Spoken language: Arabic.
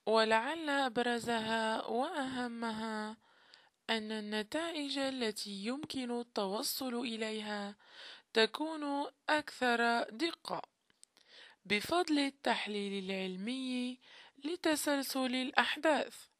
ولعل أبرزها وأهمها أن النتائج التي يمكن التوصل إليها تكون أكثر دقة بفضل التحليل العلمي لتسلسل الأحداث.